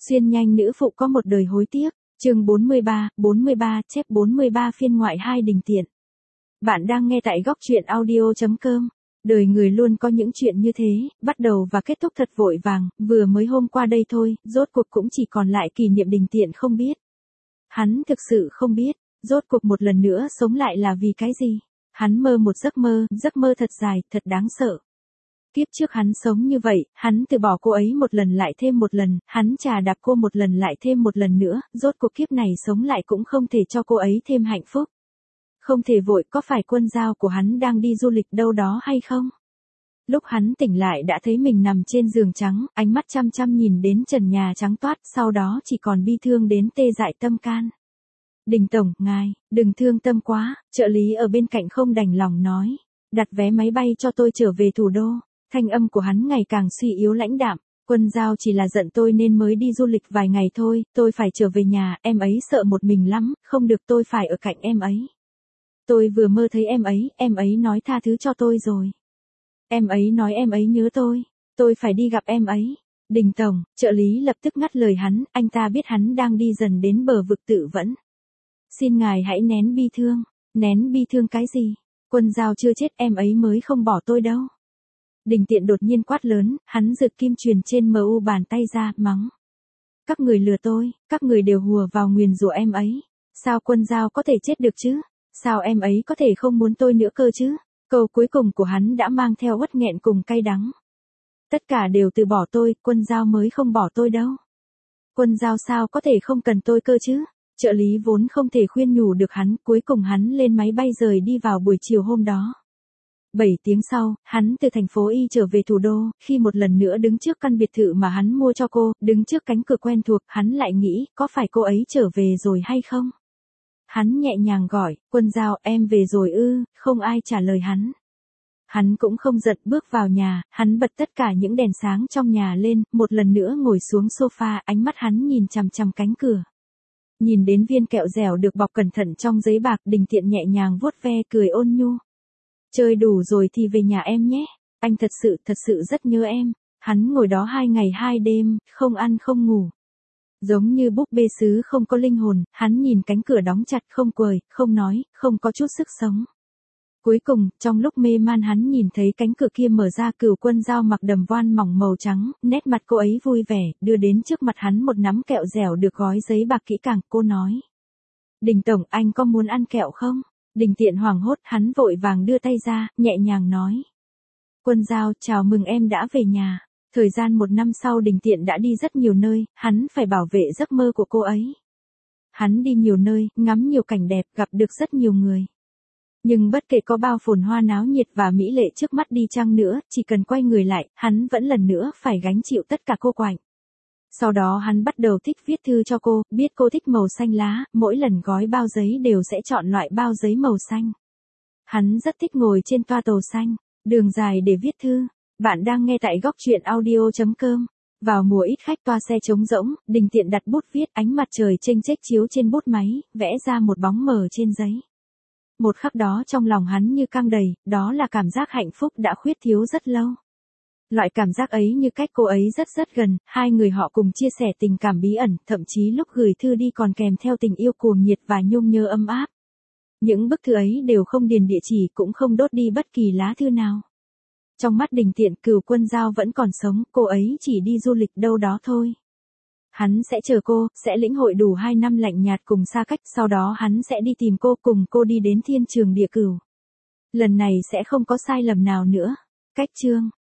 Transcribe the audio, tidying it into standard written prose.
Xuyên nhanh nữ phụ có một đời hối tiếc, chương 43, chép 43 phiên ngoại 2 Đình Tiện. Bạn đang nghe tại góc truyện audio.com. Đời người luôn có những chuyện như thế, bắt đầu và kết thúc thật vội vàng, vừa mới hôm qua đây thôi, rốt cuộc cũng chỉ còn lại kỷ niệm Đình Tiện không biết. Hắn thực sự không biết, rốt cuộc một lần nữa sống lại là vì cái gì. Hắn mơ một giấc mơ thật dài, thật đáng sợ. Kiếp trước hắn sống như vậy, hắn từ bỏ cô ấy một lần lại thêm một lần, hắn chà đạp cô một lần lại thêm một lần nữa, rốt cuộc kiếp này sống lại cũng không thể cho cô ấy thêm hạnh phúc. Không thể vội, có phải Quân Dao của hắn đang đi du lịch đâu đó hay không? Lúc hắn tỉnh lại đã thấy mình nằm trên giường trắng, ánh mắt chăm chăm nhìn đến trần nhà trắng toát, sau đó chỉ còn bi thương đến tê dại tâm can. Đình tổng, ngài, đừng thương tâm quá, trợ lý ở bên cạnh không đành lòng nói. Đặt vé máy bay cho tôi trở về thủ đô. Thanh âm của hắn ngày càng suy yếu lãnh đạm. Quân Dao chỉ là giận tôi nên mới đi du lịch vài ngày thôi, tôi phải trở về nhà, em ấy sợ một mình lắm, không được, tôi phải ở cạnh em ấy. Tôi vừa mơ thấy em ấy nói tha thứ cho tôi rồi. Em ấy nói em ấy nhớ tôi phải đi gặp em ấy. Đình tổng, trợ lý lập tức ngắt lời hắn, anh ta biết hắn đang đi dần đến bờ vực tự vẫn. Xin ngài hãy nén bi thương cái gì? Quân Dao chưa chết, em ấy mới không bỏ tôi đâu. Đình Tiện đột nhiên quát lớn, hắn giật kim truyền trên MU bàn tay ra, mắng. Các người lừa tôi, các người đều hùa vào nguyền rủa em ấy. Sao Quân Dao có thể chết được chứ? Sao em ấy có thể không muốn tôi nữa cơ chứ? Câu cuối cùng của hắn đã mang theo uất nghẹn cùng cay đắng. Tất cả đều từ bỏ tôi, Quân Dao mới không bỏ tôi đâu. Quân Dao sao có thể không cần tôi cơ chứ? Trợ lý vốn không thể khuyên nhủ được hắn, cuối cùng hắn lên máy bay rời đi vào buổi chiều hôm đó. 7 tiếng sau, hắn từ thành phố Y trở về thủ đô, khi một lần nữa đứng trước căn biệt thự mà hắn mua cho cô, đứng trước cánh cửa quen thuộc, hắn lại nghĩ, có phải cô ấy trở về rồi hay không? Hắn nhẹ nhàng gọi, Quân Dao, em về rồi ư? Không ai trả lời hắn. Hắn cũng không giận, bước vào nhà, hắn bật tất cả những đèn sáng trong nhà lên, một lần nữa ngồi xuống sofa, ánh mắt hắn nhìn chằm chằm cánh cửa. Nhìn đến viên kẹo dẻo được bọc cẩn thận trong giấy bạc, Đình Tiện nhẹ nhàng vuốt ve, cười ôn nhu. Chơi đủ rồi thì về nhà em nhé, anh thật sự rất nhớ em. Hắn ngồi đó 2 ngày 2 đêm, không ăn không ngủ. Giống như búp bê sứ không có linh hồn, hắn nhìn cánh cửa đóng chặt, không cười, không nói, không có chút sức sống. Cuối cùng, trong lúc mê man hắn nhìn thấy cánh cửa kia mở ra, Cửu Quân Dao mặc đầm voan mỏng màu trắng, nét mặt cô ấy vui vẻ, đưa đến trước mặt hắn một nắm kẹo dẻo được gói giấy bạc kỹ càng, cô nói. Đình tổng, anh có muốn ăn kẹo không? Đình Tiện hoảng hốt, hắn vội vàng đưa tay ra, nhẹ nhàng nói. Quân Dao, chào mừng em đã về nhà. Thời gian 1 năm sau Đình Tiện đã đi rất nhiều nơi, hắn phải bảo vệ giấc mơ của cô ấy. Hắn đi nhiều nơi, ngắm nhiều cảnh đẹp, gặp được rất nhiều người. Nhưng bất kể có bao phồn hoa náo nhiệt và mỹ lệ trước mắt đi chăng nữa, chỉ cần quay người lại, hắn vẫn lần nữa phải gánh chịu tất cả cô quạnh. Sau đó hắn bắt đầu thích viết thư cho cô, biết cô thích màu xanh lá, mỗi lần gói bao giấy đều sẽ chọn loại bao giấy màu xanh. Hắn rất thích ngồi trên toa tàu xanh, đường dài để viết thư. Bạn đang nghe tại góc truyện audio.com. Vào mùa ít khách, toa xe trống rỗng, Đình Tiện đặt bút viết, ánh mặt trời chênh chếch chiếu trên bút máy, vẽ ra một bóng mờ trên giấy. Một khắc đó trong lòng hắn như căng đầy, đó là cảm giác hạnh phúc đã khuyết thiếu rất lâu. Loại cảm giác ấy như cách cô ấy rất gần, hai người họ cùng chia sẻ tình cảm bí ẩn, thậm chí lúc gửi thư đi còn kèm theo tình yêu cuồng nhiệt và nhung nhớ ấm áp. Những bức thư ấy đều không điền địa chỉ, cũng không đốt đi bất kỳ lá thư nào. Trong mắt Đình Tiện, Cửu Quân Dao vẫn còn sống, cô ấy chỉ đi du lịch đâu đó thôi. Hắn sẽ chờ cô, sẽ lĩnh hội đủ 2 năm lạnh nhạt cùng xa cách, sau đó hắn sẽ đi tìm cô, cùng cô đi đến thiên trường địa cửu. Lần này sẽ không có sai lầm nào nữa. Cách chương